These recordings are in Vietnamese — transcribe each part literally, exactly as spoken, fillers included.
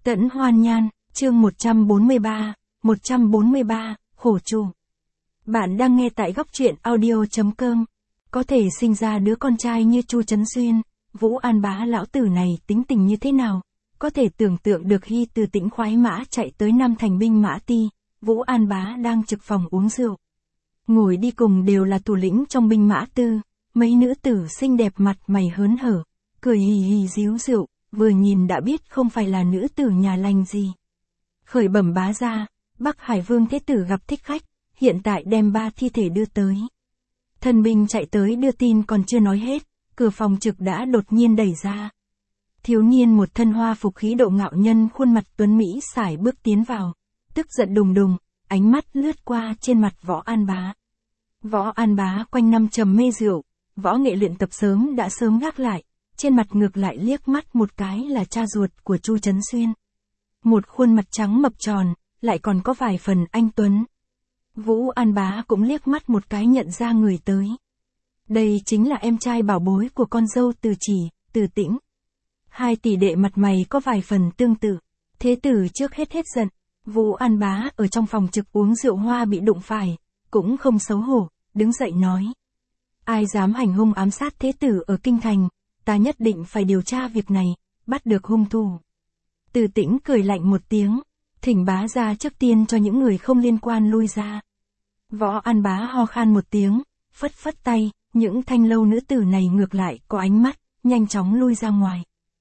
Tẫn Hoan Nhan, chương một trăm bốn mươi ba, một trăm bốn mươi ba, khổ chủ. Bạn đang nghe tại góc truyện audio chấm com. Có thể sinh ra đứa con trai như Chu Trấn Xuyên, Vũ An Bá lão tử này tính tình như thế nào? Có thể tưởng tượng được khi từ Tĩnh khoái mã chạy tới Nam Thành binh mã ti, Vũ An Bá đang trực phòng uống rượu. Ngồi đi cùng đều là thủ lĩnh trong binh mã tư, mấy nữ tử xinh đẹp mặt mày hớn hở, cười hì hì díu rượu, vừa nhìn đã biết không phải là nữ tử nhà lành gì. Khởi bẩm bá gia, Bắc Hải Vương Thế Tử gặp thích khách, hiện tại đem ba thi thể đưa tới. Thần binh chạy tới đưa tin còn chưa nói hết, cửa phòng trực đã đột nhiên đẩy ra. Thiếu niên một thân hoa phục khí độ ngạo nhân khuôn mặt tuấn Mỹ sải bước tiến vào, tức giận đùng đùng, ánh mắt lướt qua trên mặt Võ An Bá. Võ An Bá quanh năm trầm mê rượu, võ nghệ luyện tập sớm đã sớm gác lại, trên mặt ngược lại liếc mắt một cái là cha ruột của Chu Trấn Xuyên. Một khuôn mặt trắng mập tròn, lại còn có vài phần anh tuấn. Vũ An Bá cũng liếc mắt một cái nhận ra người tới. Đây chính là em trai bảo bối của con dâu Từ Chỉ, Từ Tĩnh. Hai tỷ đệ mặt mày có vài phần tương tự. Thế tử trước hết hết giận, Vũ An Bá ở trong phòng trực uống rượu hoa bị đụng phải, cũng không xấu hổ, đứng dậy nói. Ai dám hành hung ám sát thế tử ở kinh thành, ta nhất định phải điều tra việc này, bắt được hung thủ. Từ Tĩnh cười lạnh một tiếng, thỉnh bá ra trước tiên cho những người không liên quan lui ra. Võ An Bá ho khan một tiếng, phất phất tay, những thanh lâu nữ tử này ngược lại có ánh mắt, nhanh chóng lui ra ngoài.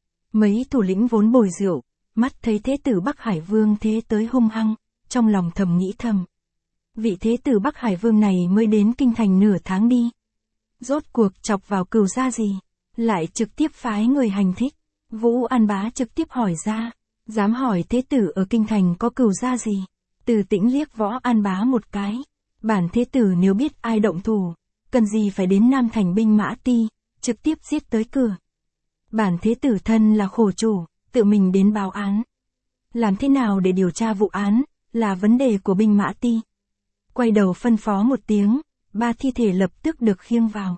Mấy thủ lĩnh vốn bồi rượu, mắt thấy thế tử Bắc Hải Vương thế tới hung hăng, trong lòng thầm nghĩ thầm. Vị thế tử Bắc Hải Vương này mới đến kinh thành nửa tháng đi. Rốt cuộc chọc vào cừu gia gì, lại trực tiếp phái người hành thích. Vũ An Bá trực tiếp hỏi ra, dám hỏi thế tử ở kinh thành có cừu gia gì. Từ Tĩnh liếc Võ An Bá một cái, bản thế tử nếu biết ai động thủ, cần gì phải đến Nam Thành binh mã ti, trực tiếp giết tới cửa. Bản thế tử thân là khổ chủ, tự mình đến báo án. Làm thế nào để điều tra vụ án, là vấn đề của binh mã ti. Quay đầu phân phó một tiếng, ba thi thể lập tức được khiêng vào.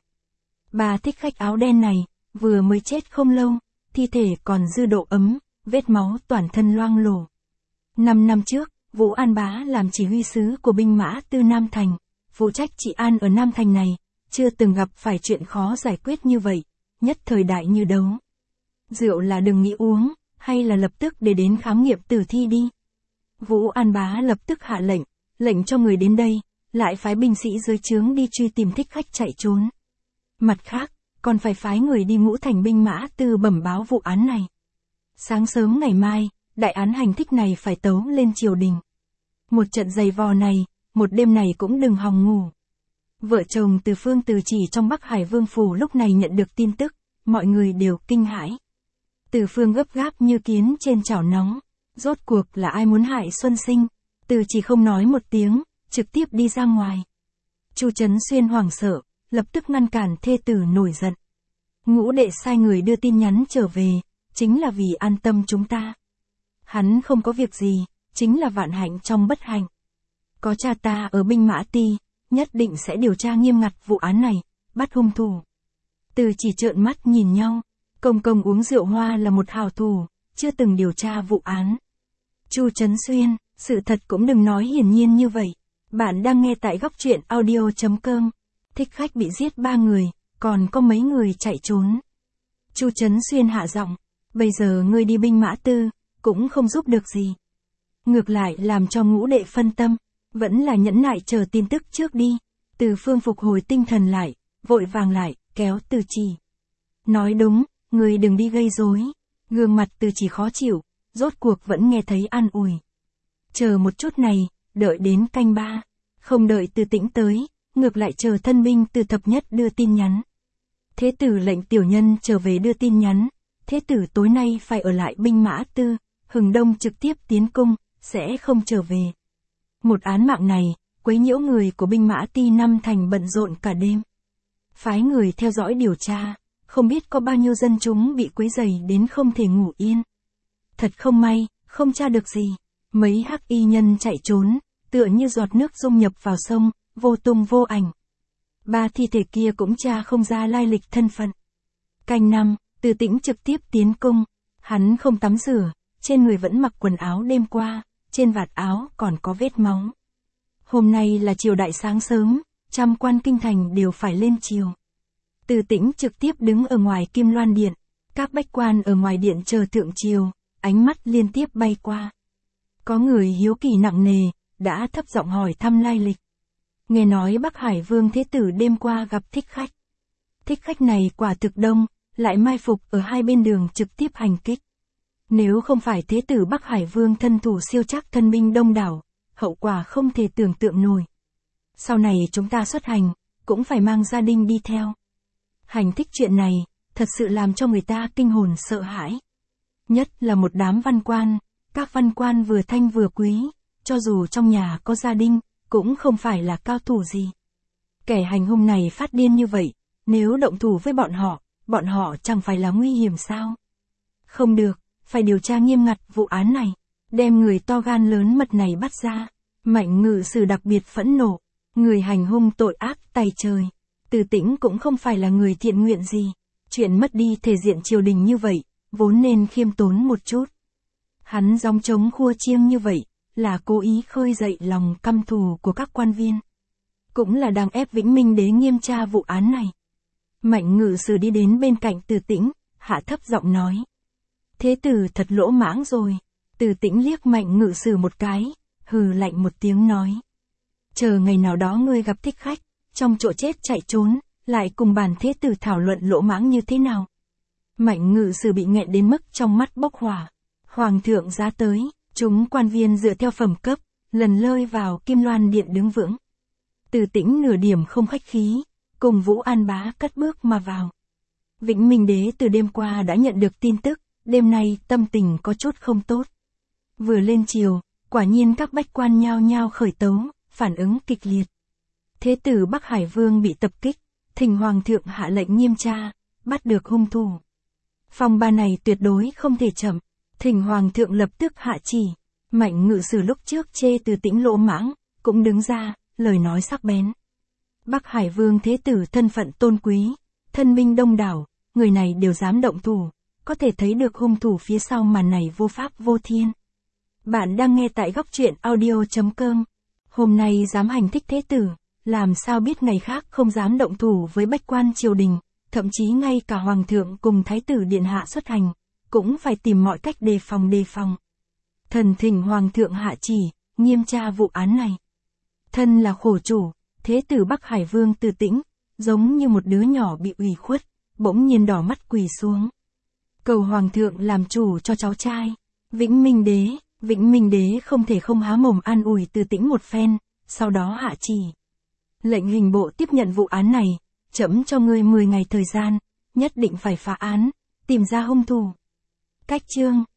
Ba thích khách áo đen này, vừa mới chết không lâu, thi thể còn dư độ ấm, vết máu toàn thân loang lổ. Năm năm trước, Vũ An Bá làm chỉ huy sứ của binh mã tư Nam Thành, phụ trách trị an ở Nam Thành này, chưa từng gặp phải chuyện khó giải quyết như vậy, nhất thời đại như đấu. Rượu là đừng nghĩ uống, hay là lập tức để đến khám nghiệm tử thi đi. Vũ An Bá lập tức hạ lệnh, lệnh cho người đến đây, lại phái binh sĩ dưới trướng đi truy tìm thích khách chạy trốn. Mặt khác, còn phải phái người đi Ngũ Thành binh mã tư bẩm báo vụ án này. Sáng sớm ngày mai, đại án hành thích này phải tấu lên triều đình. Một trận giày vò này, một đêm này cũng đừng hòng ngủ. Vợ chồng Từ Phương Từ Chỉ trong Bắc Hải Vương phủ lúc này nhận được tin tức, mọi người đều kinh hãi. Từ Phương gấp gáp như kiến trên chảo nóng, rốt cuộc là ai muốn hại Xuân Sinh. Từ Chỉ không nói một tiếng, trực tiếp đi ra ngoài. Chu Trấn Xuyên hoảng sợ, lập tức ngăn cản thê tử nổi giận. Ngũ đệ sai người đưa tin nhắn trở về, chính là vì an tâm chúng ta. Hắn không có việc gì, chính là vạn hạnh trong bất hạnh. Có cha ta ở binh mã ti, nhất định sẽ điều tra nghiêm ngặt vụ án này, bắt hung thủ. Từ Chỉ trợn mắt nhìn nhau, công công uống rượu hoa là một hảo thủ, chưa từng điều tra vụ án. Chu Trấn Xuyên, sự thật cũng đừng nói hiển nhiên như vậy. Bạn đang nghe tại góc truyện audio chấm com. Thích khách bị giết ba người, còn có mấy người chạy trốn. Chu Trấn Xuyên hạ giọng, bây giờ ngươi đi binh mã tư, cũng không giúp được gì. Ngược lại làm cho ngũ đệ phân tâm, vẫn là nhẫn nại chờ tin tức trước đi. Từ Phương phục hồi tinh thần lại, vội vàng lại, kéo Từ Chỉ. Nói đúng, ngươi đừng đi gây rối. Gương mặt Từ Chỉ khó chịu, rốt cuộc vẫn nghe thấy an ủi. Chờ một chút này, đợi đến canh ba, không đợi Từ Tĩnh tới, ngược lại chờ thân binh Từ Thập Nhất đưa tin nhắn. Thế tử lệnh tiểu nhân trở về đưa tin nhắn, thế tử tối nay phải ở lại binh mã tư, Hừng Đông trực tiếp tiến cung, sẽ không trở về. Một án mạng này, quấy nhiễu người của binh mã ti Nam Thành bận rộn cả đêm. Phái người theo dõi điều tra, không biết có bao nhiêu dân chúng bị quấy rầy đến không thể ngủ yên. Thật không may, không tra được gì. Mấy hắc y nhân chạy trốn, tựa như giọt nước dung nhập vào sông, vô tung vô ảnh. Ba thi thể kia cũng tra không ra lai lịch thân phận. Canh năm, Từ Tĩnh trực tiếp tiến cung, hắn không tắm rửa, trên người vẫn mặc quần áo đêm qua, trên vạt áo còn có vết máu. Hôm nay là triều đại sáng sớm, trăm quan kinh thành đều phải lên triều. Từ Tĩnh trực tiếp đứng ở ngoài Kim Loan Điện, các bách quan ở ngoài điện chờ thượng triều, ánh mắt liên tiếp bay qua. Có người hiếu kỳ nặng nề, đã thấp giọng hỏi thăm lai lịch. Nghe nói Bắc Hải Vương Thế Tử đêm qua gặp thích khách. Thích khách này quả thực đông, lại mai phục ở hai bên đường trực tiếp hành kích. Nếu không phải Thế Tử Bắc Hải Vương thân thủ siêu chắc thân binh đông đảo, hậu quả không thể tưởng tượng nổi. Sau này chúng ta xuất hành, cũng phải mang gia đình đi theo. Hành thích chuyện này, thật sự làm cho người ta kinh hồn sợ hãi. Nhất là một đám văn quan, các văn quan vừa thanh vừa quý, cho dù trong nhà có gia đình, cũng không phải là cao thủ gì. Kẻ hành hung này phát điên như vậy, nếu động thủ với bọn họ, bọn họ chẳng phải là nguy hiểm sao? Không được, phải điều tra nghiêm ngặt vụ án này, đem người to gan lớn mật này bắt ra. Mạnh Ngự Sử đặc biệt phẫn nộ, người hành hung tội ác tày trời. Từ Tĩnh cũng không phải là người thiện nguyện gì, chuyện mất đi thể diện triều đình như vậy, vốn nên khiêm tốn một chút. Hắn gióng trống khua chiêng như vậy, là cố ý khơi dậy lòng căm thù của các quan viên. Cũng là đang ép Vĩnh Minh Đế nghiêm tra vụ án này. Mạnh Ngự Sử đi đến bên cạnh Từ Tĩnh, hạ thấp giọng nói. Thế tử thật lỗ mãng rồi. Từ Tĩnh liếc Mạnh Ngự Sử một cái, hừ lạnh một tiếng nói. Chờ ngày nào đó ngươi gặp thích khách, trong chỗ chết chạy trốn, lại cùng bản thế tử thảo luận lỗ mãng như thế nào. Mạnh Ngự Sử bị nghẹn đến mức trong mắt bốc hỏa. Hoàng thượng giá tới, chúng quan viên dựa theo phẩm cấp, lần lơi vào Kim Loan Điện đứng vững. Từ Tĩnh nửa điểm không khách khí, cùng Vũ An Bá cất bước mà vào. Vĩnh Minh Đế từ đêm qua đã nhận được tin tức, đêm nay tâm tình có chút không tốt. Vừa lên triều, quả nhiên các bách quan nhao nhao khởi tấu, phản ứng kịch liệt. Thế tử Bắc Hải Vương bị tập kích, thỉnh Hoàng thượng hạ lệnh nghiêm tra, bắt được hung thủ. Phong ba này tuyệt đối không thể chậm, thỉnh Hoàng thượng lập tức hạ chỉ. Mạnh Ngự Sử lúc trước chê Từ Tĩnh lỗ mãng, cũng đứng ra, lời nói sắc bén. Bắc Hải Vương Thế Tử thân phận tôn quý, thân binh đông đảo, người này đều dám động thủ, có thể thấy được hung thủ phía sau màn này vô pháp vô thiên. Bạn đang nghe tại góc truyện audio chấm com. Hôm nay dám hành thích Thế Tử, làm sao biết ngày khác không dám động thủ với bách quan triều đình, thậm chí ngay cả Hoàng thượng cùng Thái tử Điện Hạ xuất hành, cũng phải tìm mọi cách đề phòng đề phòng. Thần thỉnh Hoàng thượng hạ chỉ, nghiêm tra vụ án này. Thân là khổ chủ, Thế tử Bắc Hải Vương Từ Tĩnh, giống như một đứa nhỏ bị ủy khuất, bỗng nhiên đỏ mắt quỳ xuống. Cầu Hoàng thượng làm chủ cho cháu trai. Vĩnh Minh Đế, Vĩnh Minh Đế không thể không há mồm an ủi Từ Tĩnh một phen, sau đó hạ chỉ. Lệnh hình bộ tiếp nhận vụ án này, trẫm cho ngươi mười ngày thời gian, nhất định phải phá án, tìm ra hung thủ. Cách chương